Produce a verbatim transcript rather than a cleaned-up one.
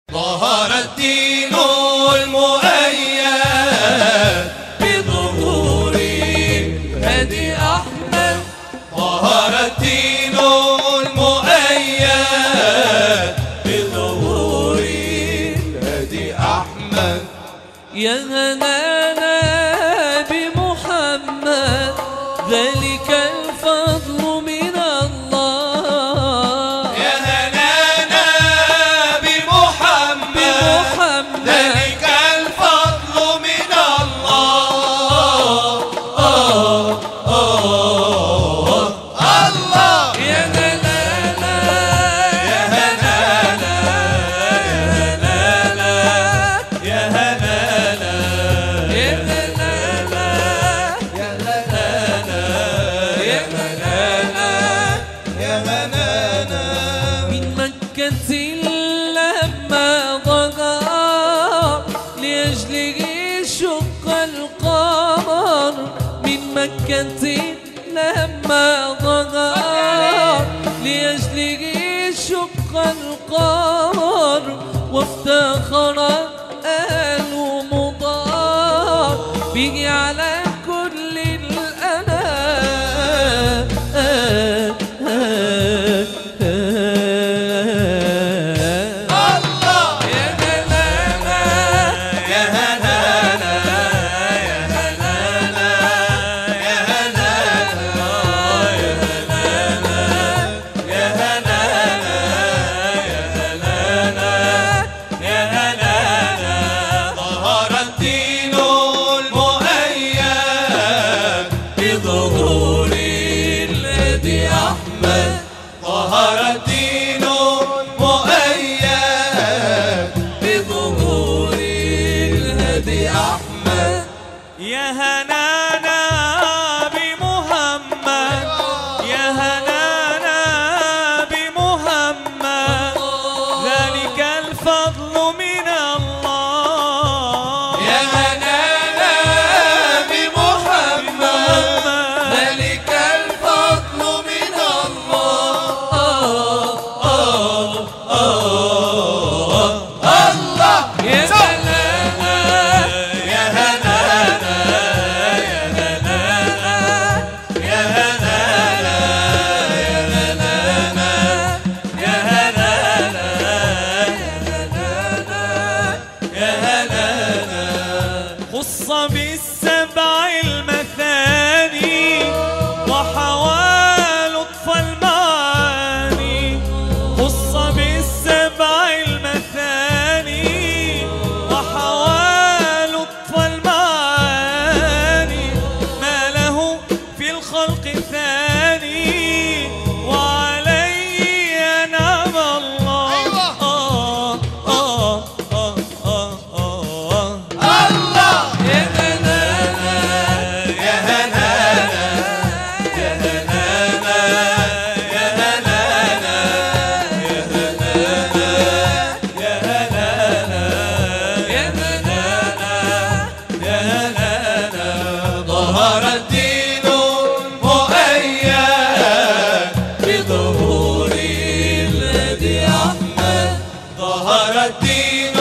ظهر الدين المؤيد بظهور الهدي أحمد. ظهر الدين المؤيد بظهور الهدي أحمد. يا هنانا بمحمد ذلك الفضل من الله. يا هنانا بمحمد, بمحمد ذلك الفضل من الله. آه آه الله. يا هنانا يا هنانا يا هنانا يا هنانا يا يا هنانا. من مكة لما ضغى لأجله شق القمر. من مكة لما ضغى لأجله شق القمر. وافتخر آل مضار به على كل الأنام. الله. يا هنانا يا هنانا يا هنانا يا هنانا يا هنانا يا هنانا يا هنانا. ظهر الدين المؤيد بظهور الهدي أحمد. ظهر الدين المؤيد بظهور الهدي أحمد. يا هنانا بمحمد يا هنانا بمحمد ذلك الفضل من الله. يا هنانا بمحمد ذلك الفضل من الله. آه آه الله. يا هنانا يا هنانا يا هنانا يا هنانا يا هنانا يا هنانا. خص بالسبع المثاني وحوى لطف المعاني. خص بالسبع المثاني وحوى لطف المعاني. ما له في الخلق ثاني وعليه أنعم الله. آه آه آه آه آه الله. يا هنانا يا هنانا يا هنانا يا هنانا يا هنانا يا هنانا يا هنانا يا هنانا. ظهر الدين المؤيد بظهور الهدي أحمد. ظهر الدين